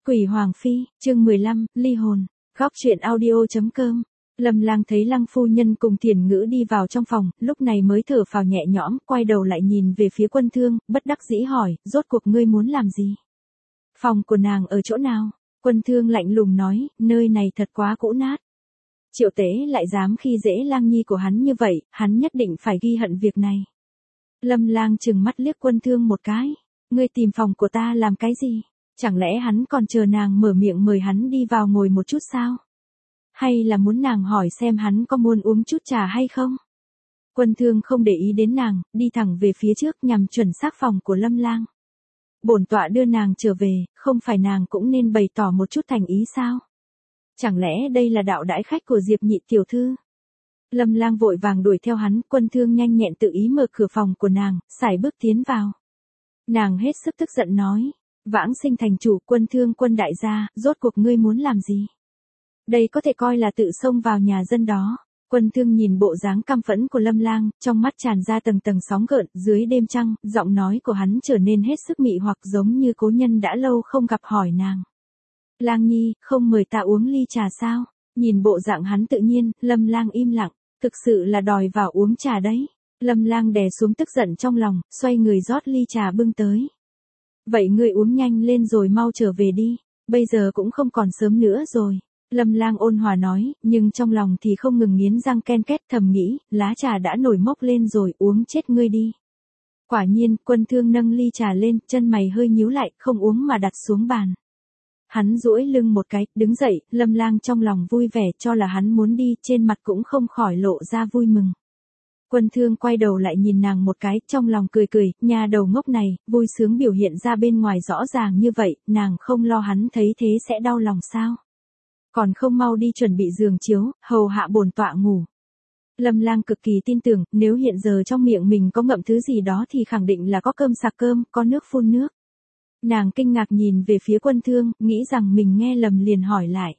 Quỷ Hoàng Phi, chương 15, ly hồn. Góc truyện audio.com. Lâm Lang thấy Lăng phu nhân cùng Tiền Ngữ đi vào trong phòng, lúc này mới thở phào nhẹ nhõm, quay đầu lại nhìn về phía Quân Thương, bất đắc dĩ hỏi, rốt cuộc ngươi muốn làm gì? Phòng của nàng ở chỗ nào? Quân Thương lạnh lùng nói, nơi này thật quá cũ nát. Triệu Tế lại dám khi dễ Lang nhi của hắn như vậy, hắn nhất định phải ghi hận việc này. Lâm Lang trừng mắt liếc Quân Thương một cái, ngươi tìm phòng của ta làm cái gì? Chẳng lẽ hắn còn chờ nàng mở miệng mời hắn đi vào ngồi một chút sao? Hay là muốn nàng hỏi xem hắn có muốn uống chút trà hay không? Quân Thương không để ý đến nàng, đi thẳng về phía trước nhằm chuẩn xác phòng của Lâm Lang. Bổn tọa đưa nàng trở về, không phải nàng cũng nên bày tỏ một chút thành ý sao? Chẳng lẽ đây là đạo đãi khách của Diệp Nhị tiểu thư? Lâm Lang vội vàng đuổi theo hắn, Quân Thương nhanh nhẹn tự ý mở cửa phòng của nàng, sải bước tiến vào. Nàng hết sức tức giận nói. Vãng Sinh thành chủ, Quân Thương Quân đại gia, rốt cuộc ngươi muốn làm gì? Đây có thể coi là tự xông vào nhà dân đó. Quân Thương nhìn bộ dáng căm phẫn của Lâm Lang, trong mắt tràn ra tầng tầng sóng gợn, dưới đêm trăng, giọng nói của hắn trở nên hết sức mị hoặc giống như cố nhân đã lâu không gặp hỏi nàng. Lang nhi, không mời ta uống ly trà sao? Nhìn bộ dạng hắn tự nhiên, Lâm Lang im lặng, thực sự là đòi vào uống trà đấy. Lâm Lang đè xuống tức giận trong lòng, xoay người rót ly trà bưng tới. Vậy ngươi uống nhanh lên rồi mau trở về đi, bây giờ cũng không còn sớm nữa rồi. Lâm Lang ôn hòa nói, nhưng trong lòng thì không ngừng nghiến răng ken két thầm nghĩ, lá trà đã nổi mốc lên rồi, uống chết ngươi đi. Quả nhiên, Quân Thương nâng ly trà lên, chân mày hơi nhíu lại, không uống mà đặt xuống bàn. Hắn duỗi lưng một cái, đứng dậy, Lâm Lang trong lòng vui vẻ cho là hắn muốn đi, trên mặt cũng không khỏi lộ ra vui mừng. Quân Thương quay đầu lại nhìn nàng một cái, trong lòng cười cười, nhà đầu ngốc này, vui sướng biểu hiện ra bên ngoài rõ ràng như vậy, nàng không lo hắn thấy thế sẽ đau lòng sao? Còn không mau đi chuẩn bị giường chiếu, hầu hạ bổn tọa ngủ. Lâm Lang cực kỳ tin tưởng, nếu hiện giờ trong miệng mình có ngậm thứ gì đó thì khẳng định là có cơm sạc cơm, có nước phun nước. Nàng kinh ngạc nhìn về phía Quân Thương, nghĩ rằng mình nghe lầm liền hỏi lại.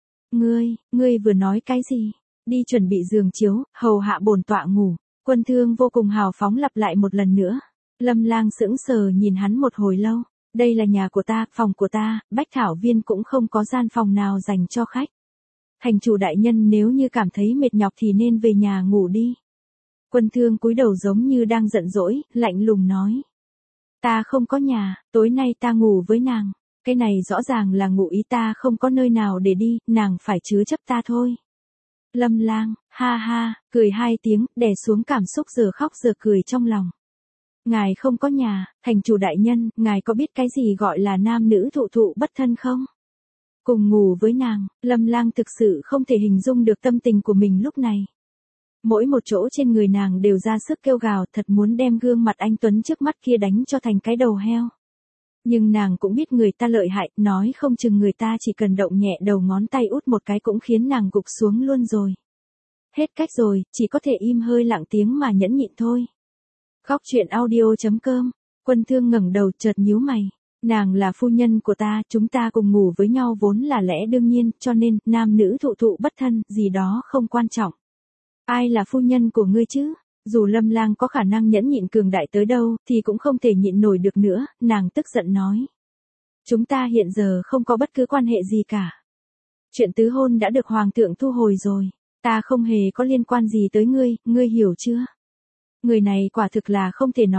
Ngươi vừa nói cái gì? Đi chuẩn bị giường chiếu, hầu hạ bổn tọa ngủ. Quân Thương vô cùng hào phóng lặp lại một lần nữa. Lâm Lang sững sờ nhìn hắn một hồi lâu. Đây là nhà của ta, phòng của ta, Bách Thảo Viên cũng không có gian phòng nào dành cho khách. Thành chủ đại nhân nếu như cảm thấy mệt nhọc thì nên về nhà ngủ đi. Quân Thương cúi đầu giống như đang giận dỗi, lạnh lùng nói. Ta không có nhà, tối nay ta ngủ với nàng. Cái này rõ ràng là ngụ ý ta không có nơi nào để đi, nàng phải chứa chấp ta thôi. Lâm Lang, ha ha, cười hai tiếng, đè xuống cảm xúc giờ khóc giờ cười trong lòng. Ngài không có nhà, thành chủ đại nhân, ngài có biết cái gì gọi là nam nữ thụ thụ bất thân không? Cùng ngủ với nàng, Lâm Lang thực sự không thể hình dung được tâm tình của mình lúc này. Mỗi một chỗ trên người nàng đều ra sức kêu gào, thật muốn đem gương mặt anh Tuấn trước mắt kia đánh cho thành cái đầu heo. Nhưng nàng cũng biết người ta lợi hại, nói không chừng người ta chỉ cần động nhẹ đầu ngón tay út một cái cũng khiến nàng gục xuống luôn rồi. Hết cách rồi, chỉ có thể im hơi lặng tiếng mà nhẫn nhịn thôi. Góc truyện audio.com. Quân Thương ngẩng đầu chợt nhíu mày. Nàng là phu nhân của ta, chúng ta cùng ngủ với nhau vốn là lẽ đương nhiên, cho nên, nam nữ thụ thụ bất thân, gì đó không quan trọng. Ai là phu nhân của ngươi chứ? Dù Lâm Lang có khả năng nhẫn nhịn cường đại tới đâu, thì cũng không thể nhịn nổi được nữa, nàng tức giận nói. Chúng ta hiện giờ không có bất cứ quan hệ gì cả. Chuyện tứ hôn đã được Hoàng thượng thu hồi rồi. Ta không hề có liên quan gì tới ngươi, ngươi hiểu chưa? Người này quả thực là không thể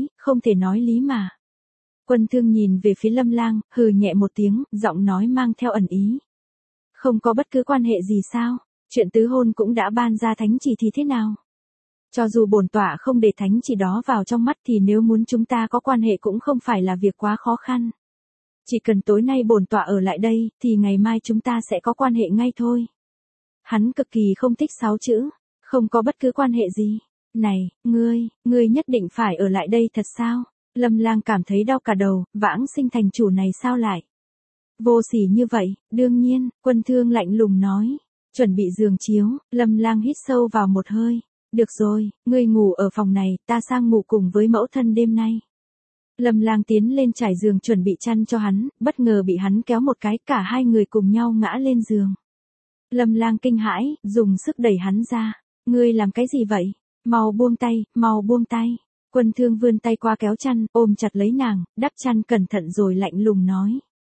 nói lý mà. Quân Thương nhìn về phía Lâm Lang, hừ nhẹ một tiếng, giọng nói mang theo ẩn ý. Không có bất cứ quan hệ gì sao? Chuyện tứ hôn cũng đã ban ra thánh chỉ thì thế nào? Cho dù bổn tọa không để thánh chỉ đó vào trong mắt thì nếu muốn chúng ta có quan hệ cũng không phải là việc quá khó khăn. Chỉ cần tối nay bổn tọa ở lại đây, thì ngày mai chúng ta sẽ có quan hệ ngay thôi. Hắn cực kỳ không thích 6 chữ, không có bất cứ quan hệ gì. Này, ngươi nhất định phải ở lại đây thật sao? Lâm Lang cảm thấy đau cả đầu, Vãng Sinh thành chủ này sao lại? Vô sỉ như vậy, đương nhiên, Quân Thương lạnh lùng nói. Chuẩn bị giường chiếu, Lâm Lang hít sâu vào một hơi. Được rồi, ngươi ngủ ở phòng này, ta sang ngủ cùng với mẫu thân đêm nay. Lâm Lang tiến lên trải giường chuẩn bị chăn cho hắn, bất ngờ bị hắn kéo một cái, cả hai người cùng nhau ngã lên giường. Lâm Lang kinh hãi, dùng sức đẩy hắn ra. Ngươi làm cái gì vậy? Mau buông tay. Quân Thương vươn tay qua kéo chăn, ôm chặt lấy nàng, đắp chăn cẩn thận rồi lạnh lùng nói.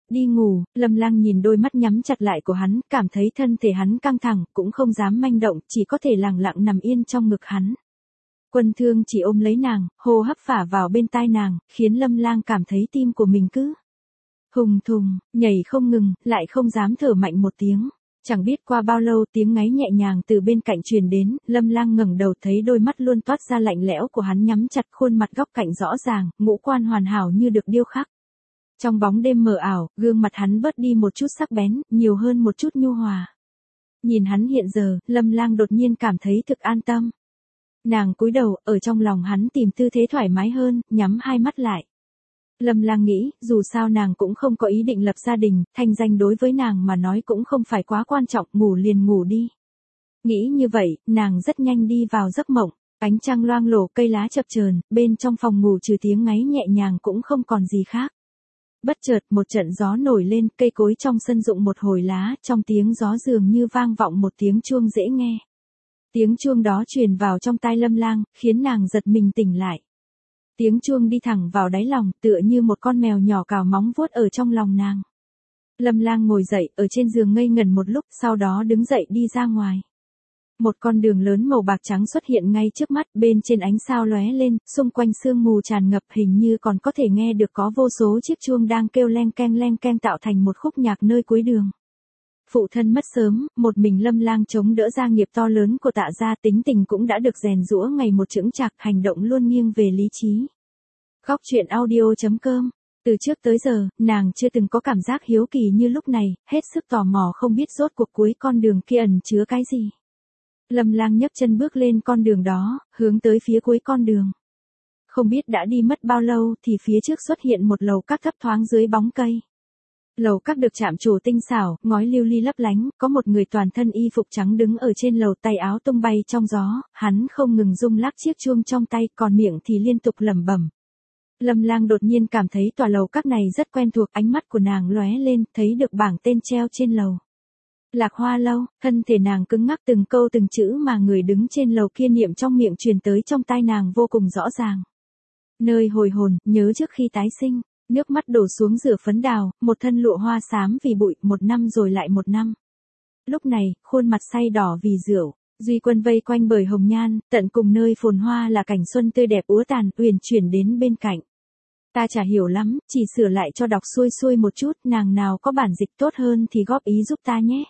Đi ngủ, Lâm Lang nhìn đôi mắt nhắm chặt lại của hắn, cảm thấy thân thể hắn căng thẳng, cũng không dám manh động, chỉ có thể lặng lặng nằm yên trong ngực hắn. Quân Thương chỉ ôm lấy nàng, hô hấp phả vào bên tai nàng, khiến Lâm Lang cảm thấy tim của mình cứ hùng thùng, nhảy không ngừng, lại không dám thở mạnh một tiếng. Chẳng biết qua bao lâu tiếng ngáy nhẹ nhàng từ bên cạnh truyền đến, Lâm Lang ngẩng đầu thấy đôi mắt luôn toát ra lạnh lẽo của hắn nhắm chặt, khuôn mặt góc cạnh rõ ràng, ngũ quan hoàn hảo như được điêu khắc. Trong bóng đêm mờ ảo, gương mặt hắn bớt đi một chút sắc bén, nhiều hơn một chút nhu hòa. Nhìn hắn hiện giờ, Lâm Lang đột nhiên cảm thấy thực an tâm. Nàng cúi đầu, ở trong lòng hắn tìm tư thế thoải mái hơn, nhắm hai mắt lại. Lâm Lang nghĩ, dù sao nàng cũng không có ý định lập gia đình, thanh danh đối với nàng mà nói cũng không phải quá quan trọng, ngủ liền ngủ đi. Nghĩ như vậy, nàng rất nhanh đi vào giấc mộng, ánh trăng loang lổ, cây lá chập chờn, bên trong phòng ngủ trừ tiếng ngáy nhẹ nhàng cũng không còn gì khác. Bất chợt một trận gió nổi lên, cây cối trong sân rụng một hồi lá, trong tiếng gió dường như vang vọng một tiếng chuông dễ nghe. Tiếng chuông đó truyền vào trong tai Lâm Lang, khiến nàng giật mình tỉnh lại. Tiếng chuông đi thẳng vào đáy lòng, tựa như một con mèo nhỏ cào móng vuốt ở trong lòng nàng. Lâm Lang ngồi dậy, ở trên giường ngây ngẩn một lúc, sau đó đứng dậy đi ra ngoài. Một con đường lớn màu bạc trắng xuất hiện ngay trước mắt, bên trên ánh sao lóe lên, xung quanh sương mù tràn ngập, hình như còn có thể nghe được có vô số chiếc chuông đang kêu len keng tạo thành một khúc nhạc nơi cuối đường. Phụ thân mất sớm, một mình Lâm Lang chống đỡ gia nghiệp to lớn của Tạ gia, tính tình cũng đã được rèn giũa ngày một chững chạc, hành động luôn nghiêng về lý trí. Góc truyện audio.com. Từ trước tới giờ, nàng chưa từng có cảm giác hiếu kỳ như lúc này, hết sức tò mò không biết rốt cuộc cuối con đường kia ẩn chứa cái gì. Lâm Lang nhấc chân bước lên con đường đó, hướng tới phía cuối con đường. Không biết đã đi mất bao lâu thì phía trước xuất hiện một lầu các thấp thoáng dưới bóng cây. Lầu các được chạm trổ tinh xảo, ngói lưu ly lấp lánh, có một người toàn thân y phục trắng đứng ở trên lầu, tay áo tung bay trong gió, hắn không ngừng rung lắc chiếc chuông trong tay, còn miệng thì liên tục lẩm bẩm. Lâm Lang đột nhiên cảm thấy tòa lầu các này rất quen thuộc, ánh mắt của nàng lóe lên, thấy được bảng tên treo trên lầu. Lạc Hoa lâu, thân thể nàng cứng ngắc, từng câu từng chữ mà người đứng trên lầu kia niệm trong miệng truyền tới trong tai nàng vô cùng rõ ràng. Nơi hồi hồn, nhớ trước khi tái sinh, nước mắt đổ xuống rửa phấn đào, một thân lụa hoa xám vì bụi, một năm rồi lại một năm. Lúc này, khuôn mặt say đỏ vì rượu, Duy Quân vây quanh bởi hồng nhan, tận cùng nơi phồn hoa là cảnh xuân tươi đẹp úa tàn, uyển chuyển đến bên cạnh. Ta chả hiểu lắm, chỉ sửa lại cho đọc xuôi xuôi một chút, nàng nào có bản dịch tốt hơn thì góp ý giúp ta nhé.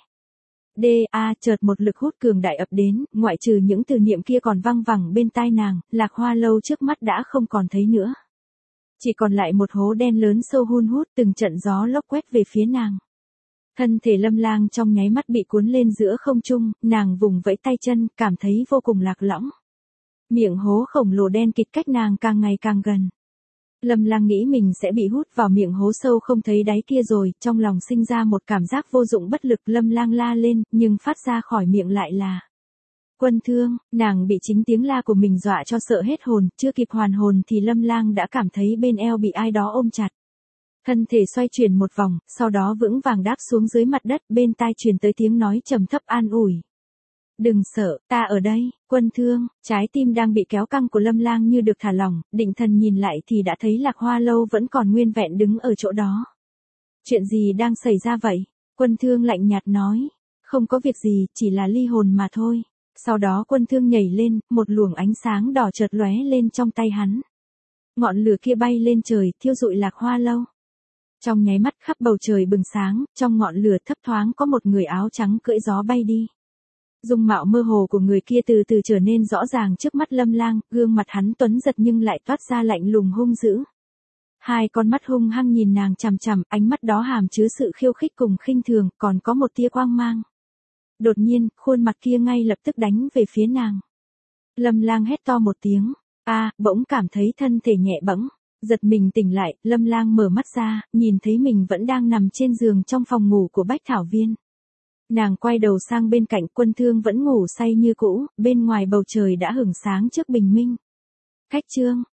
Chợt một lực hút cường đại ập đến, ngoại trừ những từ niệm kia còn văng vẳng bên tai nàng, Lạc Hoa lâu trước mắt đã không còn thấy nữa. Chỉ còn lại một hố đen lớn sâu hun hút, từng trận gió lốc quét về phía nàng. Thân thể Lâm Lang trong nháy mắt bị cuốn lên giữa không trung, nàng vùng vẫy tay chân, cảm thấy vô cùng lạc lõng. Miệng hố khổng lồ đen kịt cách nàng càng ngày càng gần. Lâm Lang nghĩ mình sẽ bị hút vào miệng hố sâu không thấy đáy kia rồi, trong lòng sinh ra một cảm giác vô dụng bất lực. Lâm Lang la lên, nhưng phát ra khỏi miệng lại là Quân Thương. Nàng bị chính tiếng la của mình dọa cho sợ hết hồn, chưa kịp hoàn hồn thì Lâm Lang đã cảm thấy bên eo bị ai đó ôm chặt. Thân thể xoay chuyển một vòng, sau đó vững vàng đáp xuống dưới mặt đất, bên tai truyền tới tiếng nói trầm thấp an ủi. Đừng sợ, ta ở đây. Quân Thương. Trái tim đang bị kéo căng của Lâm Lang như được thả lỏng, định thần nhìn lại thì đã thấy Lạc Hoa lâu vẫn còn nguyên vẹn đứng ở chỗ đó. Chuyện gì đang xảy ra vậy? Quân Thương lạnh nhạt nói. Không có việc gì, chỉ là ly hồn mà thôi. Sau đó Quân Thương nhảy lên, một luồng ánh sáng đỏ chợt lóe lên trong tay hắn. Ngọn lửa kia bay lên trời, thiêu rụi Lạc Hoa lâu. Trong nháy mắt khắp bầu trời bừng sáng, trong ngọn lửa thấp thoáng có một người áo trắng cưỡi gió bay đi. Dung mạo mơ hồ của người kia từ từ trở nên rõ ràng trước mắt Lâm Lang, gương mặt hắn tuấn giật nhưng lại toát ra lạnh lùng hung dữ. Hai con mắt hung hăng nhìn nàng chằm chằm, ánh mắt đó hàm chứa sự khiêu khích cùng khinh thường, còn có một tia quang mang. Đột nhiên, khuôn mặt kia ngay lập tức đánh về phía nàng. Lâm Lang hét to một tiếng, bỗng cảm thấy thân thể nhẹ bẫng, giật mình tỉnh lại, Lâm Lang mở mắt ra, nhìn thấy mình vẫn đang nằm trên giường trong phòng ngủ của Bách Thảo Viên. Nàng quay đầu sang bên cạnh, Quân Thương vẫn ngủ say như cũ, bên ngoài bầu trời đã hửng sáng trước bình minh. Khách trương,